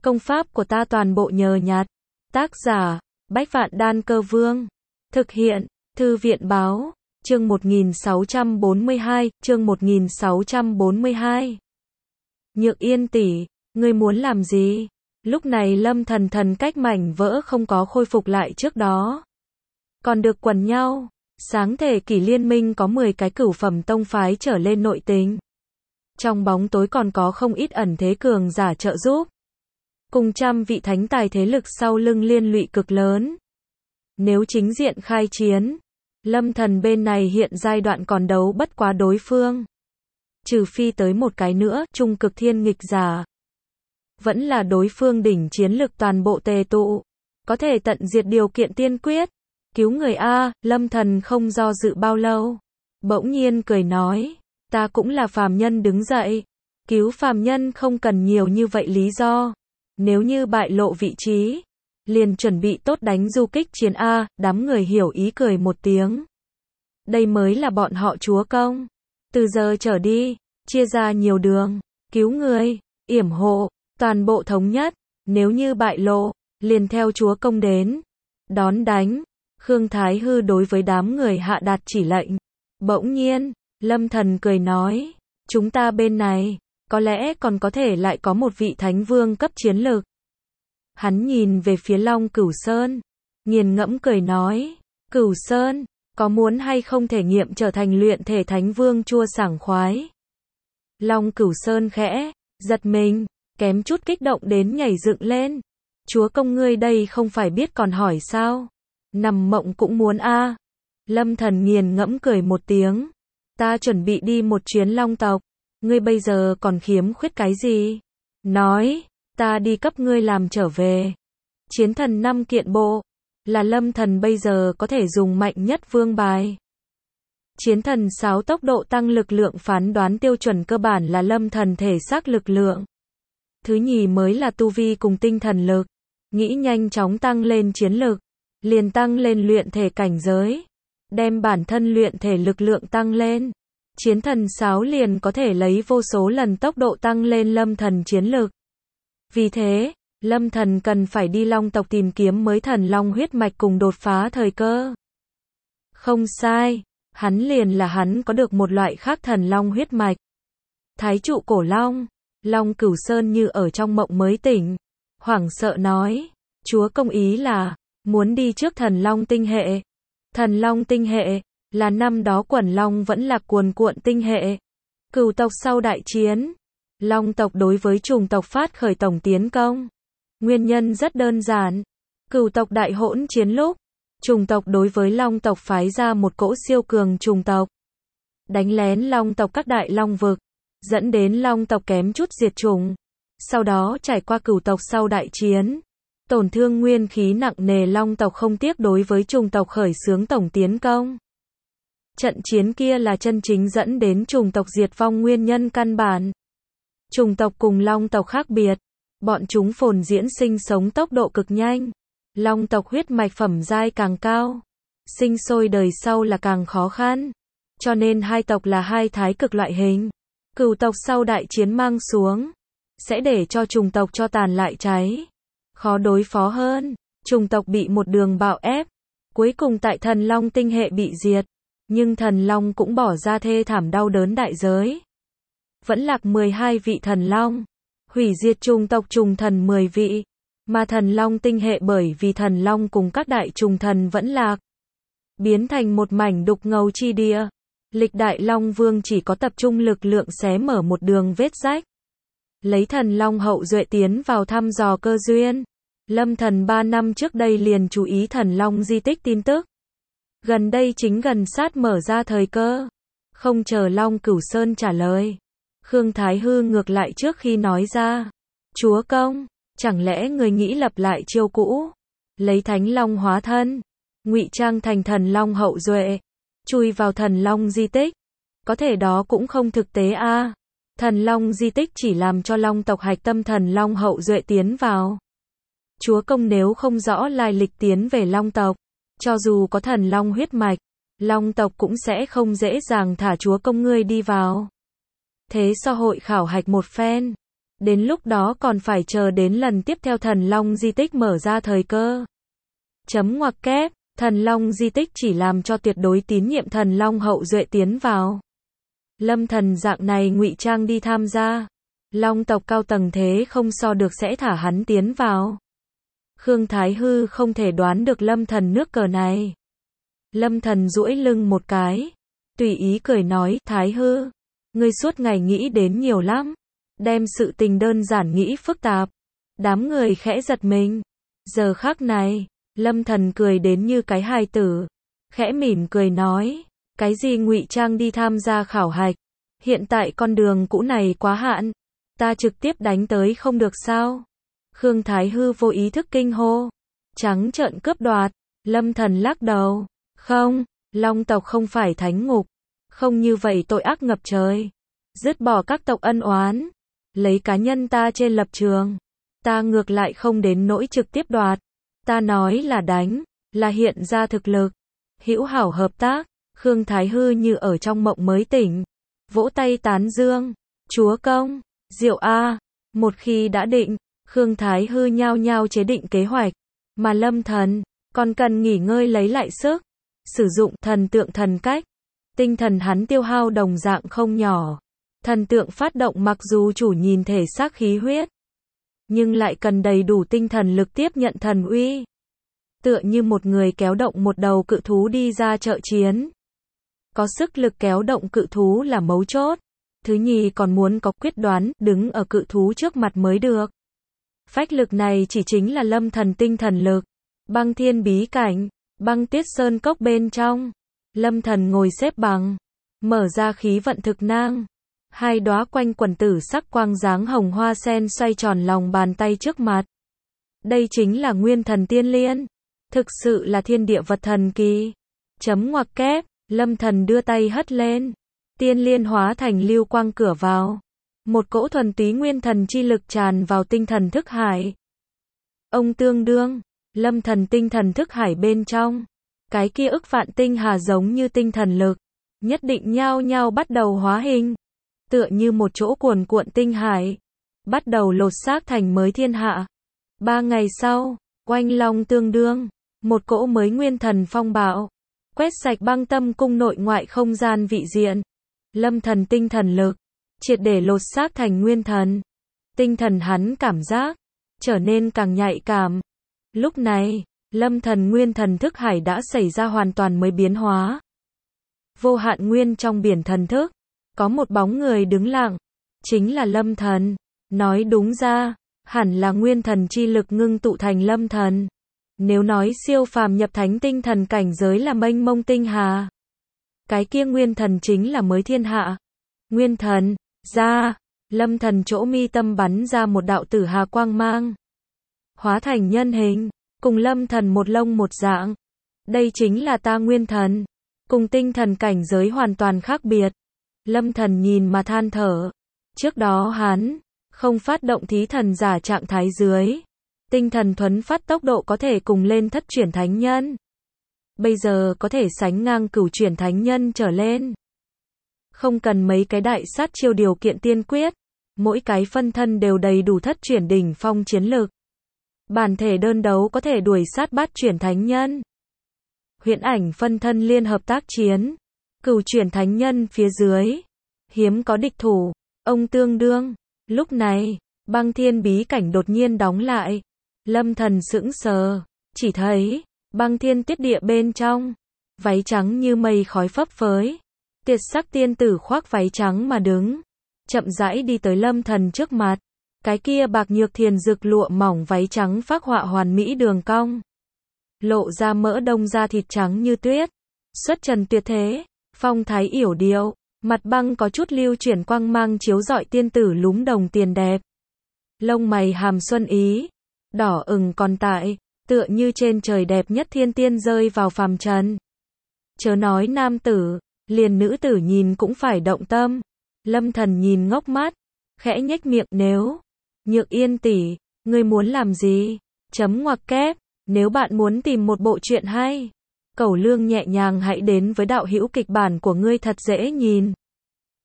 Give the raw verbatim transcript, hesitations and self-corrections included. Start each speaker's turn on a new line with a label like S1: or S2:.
S1: Công pháp của ta toàn bộ nhờ nhặt. Tác giả, Bách Vạn Đan Cơ Vương. Thực hiện, Thư viện Báo. Chương một nghìn sáu trăm bốn mươi hai, chương một nghìn sáu trăm bốn mươi hai. Nhược Yên tỷ, ngươi muốn làm gì? Lúc này Lâm Thần thần cách mảnh vỡ không có khôi phục lại trước đó. Còn được quần nhau. Sáng thể kỷ liên minh có mười cái cửu phẩm tông phái trở lên nội tình. Trong bóng tối còn có không ít ẩn thế cường giả trợ giúp. Cùng trăm vị thánh tài thế lực sau lưng liên lụy cực lớn. Nếu chính diện khai chiến, Lâm Thần bên này hiện giai đoạn còn đấu bất quá đối phương. Trừ phi tới một cái nữa, trung cực thiên nghịch giả. Vẫn là đối phương đỉnh chiến lực toàn bộ tề tụ. Có thể tận diệt điều kiện tiên quyết. Cứu người A, Lâm Thần không do dự bao lâu. Bỗng nhiên cười nói, ta cũng là phàm nhân đứng dậy. Cứu phàm nhân không cần nhiều như vậy lý do. Nếu như bại lộ vị trí, liền chuẩn bị tốt đánh du kích chiến A, đám người hiểu ý cười một tiếng. Đây mới là bọn họ chúa công. Từ giờ trở đi, chia ra nhiều đường, cứu người, yểm hộ, toàn bộ thống nhất. Nếu như bại lộ, liền theo chúa công đến. Đón đánh. Khương Thái Hư đối với đám người hạ đạt chỉ lệnh. Bỗng nhiên, Lâm Thần cười nói, chúng ta bên này, có lẽ còn có thể lại có một vị thánh vương cấp chiến lược. Hắn nhìn về phía Long Cửu Sơn, nghiền ngẫm cười nói, Cửu Sơn, có muốn hay không thể nghiệm trở thành luyện thể thánh vương chua sảng khoái. Long Cửu Sơn khẽ, giật mình, kém chút kích động đến nhảy dựng lên. Chúa công ngươi đây không phải biết còn hỏi sao? Nằm mộng cũng muốn a. Lâm Thần nghiền ngẫm cười một tiếng. Ta chuẩn bị đi một chuyến Long tộc. Ngươi bây giờ còn khiếm khuyết cái gì? Nói, ta đi cấp ngươi làm trở về. Chiến thần năm kiện bộ. Là Lâm Thần bây giờ có thể dùng mạnh nhất vương bài. Chiến thần sáu tốc độ tăng lực lượng phán đoán tiêu chuẩn cơ bản là Lâm Thần thể xác lực lượng. Thứ nhì mới là tu vi cùng tinh thần lực. Nghĩ nhanh chóng tăng lên chiến lực. Liền tăng lên luyện thể cảnh giới. Đem bản thân luyện thể lực lượng tăng lên. Chiến thần sáu liền có thể lấy vô số lần tốc độ tăng lên Lâm Thần chiến lực. Vì thế, Lâm Thần cần phải đi Long tộc tìm kiếm mới thần long huyết mạch cùng đột phá thời cơ. Không sai, hắn liền là hắn có được một loại khác thần long huyết mạch. Thái trụ cổ long, Long Cửu Sơn như ở trong mộng mới tỉnh. Hoảng sợ nói, chúa công ý là muốn đi trước thần long tinh hệ. Thần long tinh hệ là năm đó quần long vẫn là cuồn cuộn tinh hệ. Cửu tộc sau đại chiến, Long tộc đối với trùng tộc phát khởi tổng tiến công. Nguyên nhân rất đơn giản. Cửu tộc đại hỗn chiến lúc, trùng tộc đối với Long tộc phái ra một cỗ siêu cường trùng tộc. Đánh lén Long tộc các đại long vực, dẫn đến Long tộc kém chút diệt trùng. Sau đó trải qua cửu tộc sau đại chiến, tổn thương nguyên khí nặng nề, Long tộc không tiếc đối với trùng tộc khởi xướng tổng tiến công. Trận chiến kia là chân chính dẫn đến trùng tộc diệt vong nguyên nhân căn bản. Trùng tộc cùng Long tộc khác biệt, bọn chúng phồn diễn sinh sống tốc độ cực nhanh. Long tộc huyết mạch phẩm giai càng cao, sinh sôi đời sau là càng khó khăn. Cho nên hai tộc là hai thái cực loại hình. Cửu tộc sau đại chiến mang xuống, sẽ để cho trùng tộc cho tàn lại cháy. Khó đối phó hơn, trùng tộc bị một đường bạo ép, cuối cùng tại thần long tinh hệ bị diệt, nhưng thần long cũng bỏ ra thê thảm đau đớn đại giới. Vẫn lạc mười hai vị thần long, hủy diệt trùng tộc trùng thần mười vị, mà thần long tinh hệ bởi vì thần long cùng các đại trùng thần vẫn lạc, biến thành một mảnh đục ngầu chi địa. Lịch đại long vương chỉ có tập trung lực lượng xé mở một đường vết rách. Lấy thần long hậu duệ tiến vào thăm dò cơ duyên. Lâm Thần ba năm trước đây liền chú ý thần long di tích tin tức. Gần đây chính gần sát mở ra thời cơ. Không chờ Long Cửu Sơn trả lời, Khương Thái Hư ngược lại trước khi nói ra. Chúa công, chẳng lẽ người nghĩ lập lại chiêu cũ? Lấy thánh long hóa thân, ngụy trang thành thần long hậu duệ, chui vào thần long di tích. Có thể đó cũng không thực tế a. À. Thần long di tích chỉ làm cho Long tộc hạch tâm thần long hậu duệ tiến vào. Chúa công nếu không rõ lai lịch tiến về Long tộc, cho dù có thần long huyết mạch, Long tộc cũng sẽ không dễ dàng thả chúa công ngươi đi vào. Thế so hội khảo hạch một phen, Đến lúc đó còn phải chờ đến lần tiếp theo thần long di tích mở ra thời cơ. Chấm ngoặc kép, thần long di tích chỉ làm cho tuyệt đối tín nhiệm thần long hậu duệ tiến vào. Lâm Thần dạng này ngụy trang đi tham gia. Long tộc cao tầng thế không so được sẽ thả hắn tiến vào. Khương Thái Hư không thể đoán được Lâm Thần nước cờ này. Lâm Thần duỗi lưng một cái, tùy ý cười nói, Thái Hư, ngươi suốt ngày nghĩ đến nhiều lắm, đem sự tình đơn giản nghĩ phức tạp. Đám người khẽ giật mình. Giờ khắc này, Lâm Thần cười đến như cái hài tử, khẽ mỉm cười nói, cái gì ngụy trang đi tham gia khảo hạch, hiện tại con đường cũ này quá hạn, ta trực tiếp đánh tới không được sao? Khương Thái Hư vô ý thức kinh hô, trắng trợn cướp đoạt. Lâm Thần lắc đầu, không, Long tộc không phải thánh ngục, không như vậy tội ác ngập trời, dứt bỏ các tộc ân oán, lấy cá nhân ta trên lập trường, ta ngược lại không đến nỗi trực tiếp đoạt, ta nói là đánh, là hiện ra thực lực, hữu hảo hợp tác. Khương Thái Hư như ở trong mộng mới tỉnh, vỗ tay tán dương, chúa công, diệu a, một khi đã định, Khương Thái Hư nhao nhao chế định kế hoạch, mà Lâm Thần còn cần nghỉ ngơi lấy lại sức, sử dụng thần tượng thần cách, tinh thần hắn tiêu hao đồng dạng không nhỏ. Thần tượng phát động mặc dù chủ nhìn thể xác khí huyết, nhưng lại cần đầy đủ tinh thần lực tiếp nhận thần uy. Tựa như một người kéo động một đầu cự thú đi ra trợ chiến. Có sức lực kéo động cự thú là mấu chốt. Thứ nhì còn muốn có quyết đoán, đứng ở cự thú trước mặt mới được. Phách lực này chỉ chính là Lâm Thần tinh thần lực. Băng thiên bí cảnh, băng tuyết sơn cốc bên trong. Lâm Thần ngồi xếp bằng, mở ra khí vận thực nang. Hai đóa quanh quần tử sắc quang dáng hồng hoa sen xoay tròn lòng bàn tay trước mặt. Đây chính là nguyên thần tiên liên. Thực sự là thiên địa vật thần kỳ. Chấm ngoặc kép, Lâm Thần đưa tay hất lên. Tiên liên hóa thành lưu quang cửa vào. Một cỗ thuần túy nguyên thần chi lực tràn vào tinh thần thức hải. Ông tương đương, Lâm Thần tinh thần thức hải bên trong. Cái kia ức vạn tinh hà giống như tinh thần lực. Nhất định nhao nhao bắt đầu hóa hình. Tựa như một chỗ cuồn cuộn tinh hải. Bắt đầu lột xác thành mới thiên hạ. Ba ngày sau, oanh long tương đương. Một cỗ mới nguyên thần phong bạo. Quét sạch băng tâm cung nội ngoại không gian vị diện. Lâm Thần tinh thần lực. Triệt để lột xác thành nguyên thần. Tinh thần hắn cảm giác. Trở nên càng nhạy cảm. Lúc này, Lâm Thần nguyên thần thức hải đã xảy ra hoàn toàn mới biến hóa. Vô hạn nguyên trong biển thần thức. Có một bóng người đứng lặng. Chính là Lâm Thần. Nói đúng ra, hẳn là nguyên thần chi lực ngưng tụ thành Lâm Thần. Nếu nói siêu phàm nhập thánh tinh thần cảnh giới là mênh mông tinh hà, cái kia nguyên thần chính là mới thiên hạ. Nguyên thần, ra, Lâm Thần chỗ mi tâm bắn ra một đạo tử hà quang mang. Hóa thành nhân hình, cùng Lâm Thần một lông một dạng. Đây chính là ta nguyên thần. Cùng tinh thần cảnh giới hoàn toàn khác biệt. Lâm Thần nhìn mà than thở. Trước đó hắn không phát động thí thần giả trạng thái dưới. Tinh thần thuấn phát tốc độ có thể cùng lên thất chuyển thánh nhân. Bây giờ có thể sánh ngang cửu chuyển thánh nhân trở lên. Không cần mấy cái đại sát chiêu điều kiện tiên quyết. Mỗi cái phân thân đều đầy đủ thất chuyển đỉnh phong chiến lực. Bản thể đơn đấu có thể đuổi sát bát chuyển thánh nhân. Huyễn ảnh phân thân liên hợp tác chiến. Cửu chuyển thánh nhân phía dưới. Hiếm có địch thủ. Ông tương đương. Lúc này, băng thiên bí cảnh đột nhiên đóng lại. Lâm Thần sững sờ. Chỉ thấy, băng thiên tuyết địa bên trong. Váy trắng như mây khói phấp phới. Tuyệt sắc tiên tử khoác váy trắng mà đứng. Chậm rãi đi tới Lâm Thần trước mặt. Cái kia bạc nhược thiền dược lụa mỏng váy trắng phác họa hoàn mỹ đường cong. Lộ ra mỡ đông da thịt trắng như tuyết. Xuất trần tuyệt thế. Phong thái yểu điệu. Mặt băng có chút lưu chuyển quang mang chiếu rọi tiên tử lúm đồng tiền đẹp. Lông mày hàm xuân ý. Đỏ ửng còn tại. Tựa như trên trời đẹp nhất thiên tiên rơi vào phàm trần. Chớ nói nam tử. Liền nữ tử nhìn cũng phải động tâm. Lâm Thần nhìn ngốc mắt. Khẽ nhếch miệng nếu. Nhược Yên tỷ, ngươi muốn làm gì? Chấm ngoặc kép. Nếu bạn muốn tìm một bộ truyện hay. Cẩu lương nhẹ nhàng hãy đến với đạo hữu kịch bản của ngươi thật dễ nhìn.